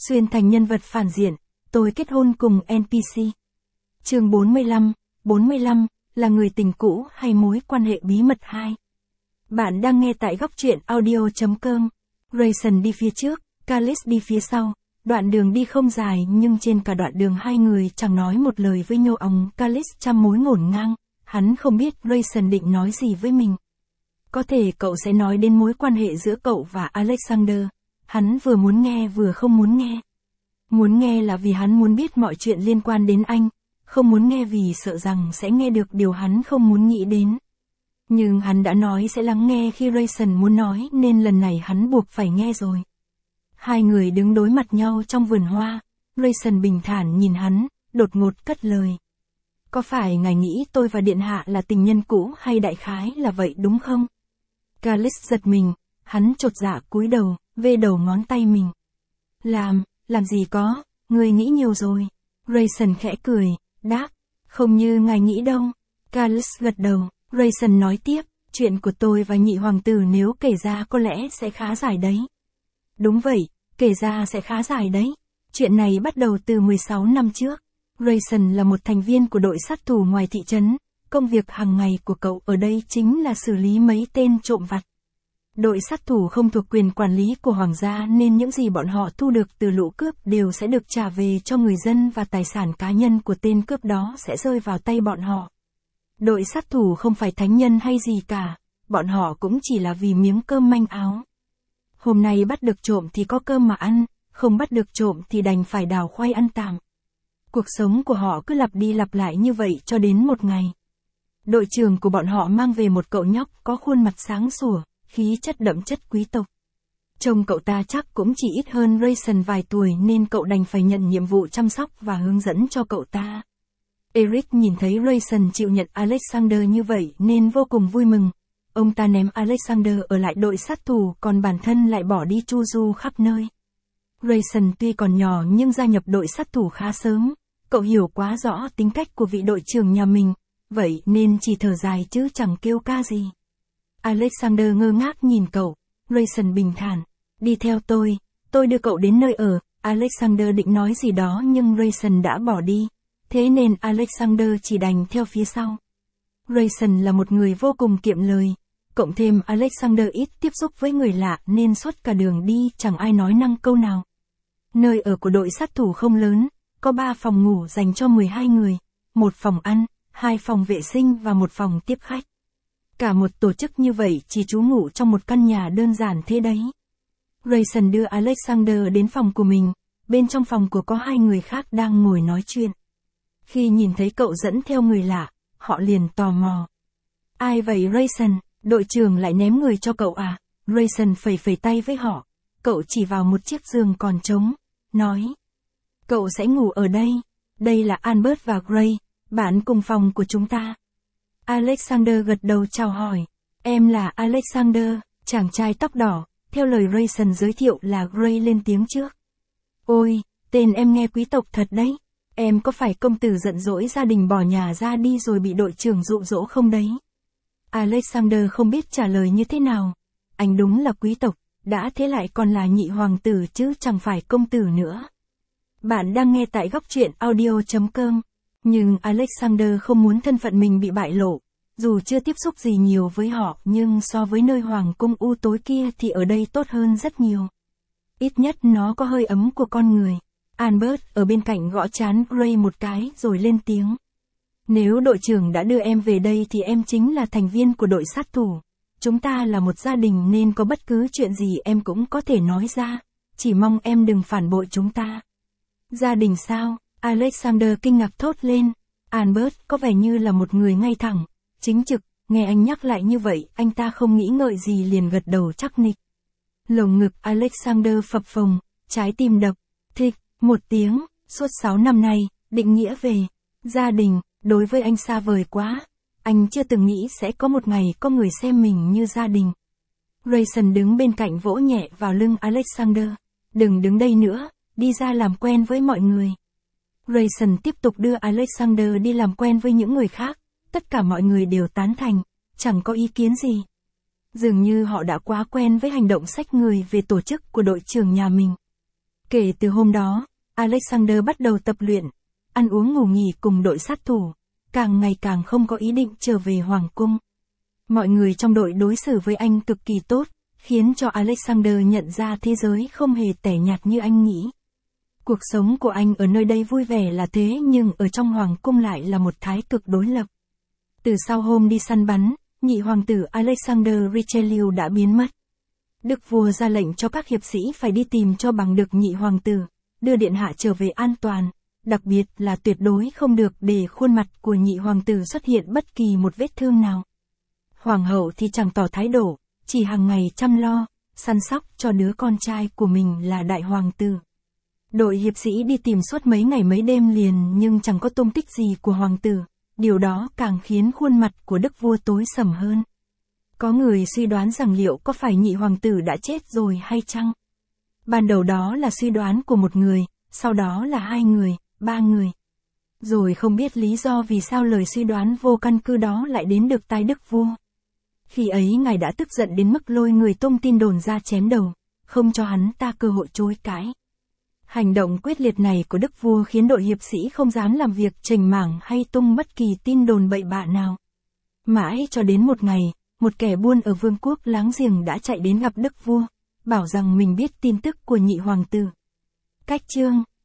Xuyên thành nhân vật phản diện, tôi kết hôn cùng NPC. Chương 45 là người tình cũ hay mối quan hệ bí mật 2. Bạn đang nghe tại góc truyện audio.com. Grayson đi phía trước, Callis đi phía sau. Đoạn đường đi không dài nhưng trên cả đoạn đường hai người chẳng nói một lời với nhau. Ông Callis trăm mối ngổn ngang, hắn không biết Grayson định nói gì với mình. Có thể cậu sẽ nói đến mối quan hệ giữa cậu và Alexander. Hắn vừa muốn nghe vừa không muốn nghe. Muốn nghe là vì hắn muốn biết mọi chuyện liên quan đến anh, không muốn nghe vì sợ rằng sẽ nghe được điều hắn không muốn nghĩ đến. Nhưng hắn đã nói sẽ lắng nghe khi Grayson muốn nói nên lần này hắn buộc phải nghe rồi. Hai người đứng đối mặt nhau trong vườn hoa, Grayson bình thản nhìn hắn, đột ngột cất lời. Có phải ngài nghĩ tôi và Điện Hạ là tình nhân cũ hay đại khái là vậy đúng không? Callis giật mình, hắn chột dạ cúi đầu, vê đầu ngón tay mình. Làm gì có, người nghĩ nhiều rồi. Grayson khẽ cười, đáp, không như ngài nghĩ đâu. Callis gật đầu, Grayson nói tiếp, chuyện của tôi và nhị hoàng tử nếu kể ra có lẽ sẽ khá dài đấy. Đúng vậy, kể ra sẽ khá dài đấy. Chuyện này bắt đầu từ 16 năm trước. Grayson là một thành viên của đội sát thủ ngoài thị trấn. Công việc hàng ngày của cậu ở đây chính là xử lý mấy tên trộm vặt. Đội sát thủ không thuộc quyền quản lý của hoàng gia nên những gì bọn họ thu được từ lũ cướp đều sẽ được trả về cho người dân và tài sản cá nhân của tên cướp đó sẽ rơi vào tay bọn họ. Đội sát thủ không phải thánh nhân hay gì cả, bọn họ cũng chỉ là vì miếng cơm manh áo. Hôm nay bắt được trộm thì có cơm mà ăn, không bắt được trộm thì đành phải đào khoai ăn tạm. Cuộc sống của họ cứ lặp đi lặp lại như vậy cho đến một ngày. Đội trưởng của bọn họ mang về một cậu nhóc có khuôn mặt sáng sủa, khí chất đậm chất quý tộc. Trông cậu ta chắc cũng chỉ ít hơn Grayson vài tuổi nên cậu đành phải nhận nhiệm vụ chăm sóc và hướng dẫn cho cậu ta. Eric nhìn thấy Grayson chịu nhận Alexander như vậy nên vô cùng vui mừng. Ông ta ném Alexander ở lại đội sát thủ còn bản thân lại bỏ đi chu du khắp nơi. Grayson tuy còn nhỏ nhưng gia nhập đội sát thủ khá sớm. Cậu hiểu quá rõ tính cách của vị đội trưởng nhà mình, vậy nên chỉ thở dài chứ chẳng kêu ca gì. Alexander ngơ ngác nhìn cậu, Grayson bình thản, đi theo tôi đưa cậu đến nơi ở. Alexander định nói gì đó nhưng Grayson đã bỏ đi, thế nên Alexander chỉ đành theo phía sau. Grayson là một người vô cùng kiệm lời, cộng thêm Alexander ít tiếp xúc với người lạ nên suốt cả đường đi chẳng ai nói năng câu nào. Nơi ở của đội sát thủ không lớn, có 3 phòng ngủ dành cho 12 người, 1 phòng ăn, 2 phòng vệ sinh và 1 phòng tiếp khách. Cả một tổ chức như vậy chỉ trú ngụ trong một căn nhà đơn giản thế đấy. Grayson đưa Alexander đến phòng của mình, bên trong phòng của có 2 người khác đang ngồi nói chuyện. Khi nhìn thấy cậu dẫn theo người lạ, họ liền tò mò. Ai vậy Grayson, đội trưởng lại ném người cho cậu à? Grayson phẩy tay với họ, cậu chỉ vào một chiếc giường còn trống, nói. Cậu sẽ ngủ ở đây là Albert và Gray, bạn cùng phòng của chúng ta. Alexander gật đầu chào hỏi, em là Alexander, chàng trai tóc đỏ, theo lời Grayson giới thiệu là Gray lên tiếng trước. Ôi, tên em nghe quý tộc thật đấy, em có phải công tử giận dỗi gia đình bỏ nhà ra đi rồi bị đội trưởng dụ dỗ không đấy? Alexander không biết trả lời như thế nào, anh đúng là quý tộc, đã thế lại còn là nhị hoàng tử chứ chẳng phải công tử nữa. Bạn đang nghe tại góc truyện audio.com. Nhưng Alexander không muốn thân phận mình bị bại lộ. Dù chưa tiếp xúc gì nhiều với họ nhưng so với nơi hoàng cung u tối kia thì ở đây tốt hơn rất nhiều. Ít nhất nó có hơi ấm của con người. Albert ở bên cạnh gõ trán Gray một cái rồi lên tiếng. Nếu đội trưởng đã đưa em về đây thì em chính là thành viên của đội sát thủ. Chúng ta là một gia đình nên có bất cứ chuyện gì em cũng có thể nói ra. Chỉ mong em đừng phản bội chúng ta. Gia đình sao? Alexander kinh ngạc thốt lên. Albert có vẻ như là một người ngay thẳng, chính trực, nghe anh nhắc lại như vậy, anh ta không nghĩ ngợi gì liền gật đầu chắc nịch. Lồng ngực Alexander phập phồng, trái tim đập, thịch, một tiếng, suốt 6 năm nay, định nghĩa về gia đình, đối với anh xa vời quá. Anh chưa từng nghĩ sẽ có một ngày có người xem mình như gia đình. Grayson đứng bên cạnh vỗ nhẹ vào lưng Alexander. Đừng đứng đây nữa, đi ra làm quen với mọi người. Grayson tiếp tục đưa Alexander đi làm quen với những người khác, tất cả mọi người đều tán thành, chẳng có ý kiến gì. Dường như họ đã quá quen với hành động xách người về tổ chức của đội trưởng nhà mình. Kể từ hôm đó, Alexander bắt đầu tập luyện, ăn uống ngủ nghỉ cùng đội sát thủ, càng ngày càng không có ý định trở về Hoàng cung. Mọi người trong đội đối xử với anh cực kỳ tốt, khiến cho Alexander nhận ra thế giới không hề tẻ nhạt như anh nghĩ. Cuộc sống của anh ở nơi đây vui vẻ là thế nhưng ở trong Hoàng cung lại là một thái cực đối lập. Từ sau hôm đi săn bắn, nhị hoàng tử Alexander Richelieu đã biến mất. Đức vua ra lệnh cho các hiệp sĩ phải đi tìm cho bằng được nhị hoàng tử, đưa điện hạ trở về an toàn, đặc biệt là tuyệt đối không được để khuôn mặt của nhị hoàng tử xuất hiện bất kỳ một vết thương nào. Hoàng hậu thì chẳng tỏ thái độ, chỉ hàng ngày chăm lo, săn sóc cho đứa con trai của mình là đại hoàng tử. Đội hiệp sĩ đi tìm suốt mấy ngày mấy đêm liền nhưng chẳng có tung tích gì của hoàng tử, điều đó càng khiến khuôn mặt của đức vua tối sầm hơn. Có người suy đoán rằng liệu có phải nhị hoàng tử đã chết rồi hay chăng? Ban đầu đó là suy đoán của một người, sau đó là 2 người, 3 người. Rồi không biết lý do vì sao lời suy đoán vô căn cứ đó lại đến được tai đức vua. Khi ấy ngài đã tức giận đến mức lôi người tung tin đồn ra chém đầu, không cho hắn ta cơ hội chối cãi. Hành động quyết liệt này của đức vua khiến đội hiệp sĩ không dám làm việc chểnh mảng hay tung bất kỳ tin đồn bậy bạ nào. Mãi cho đến một ngày, một kẻ buôn ở vương quốc láng giềng đã chạy đến gặp đức vua, bảo rằng mình biết tin tức của nhị hoàng tử. Cách chương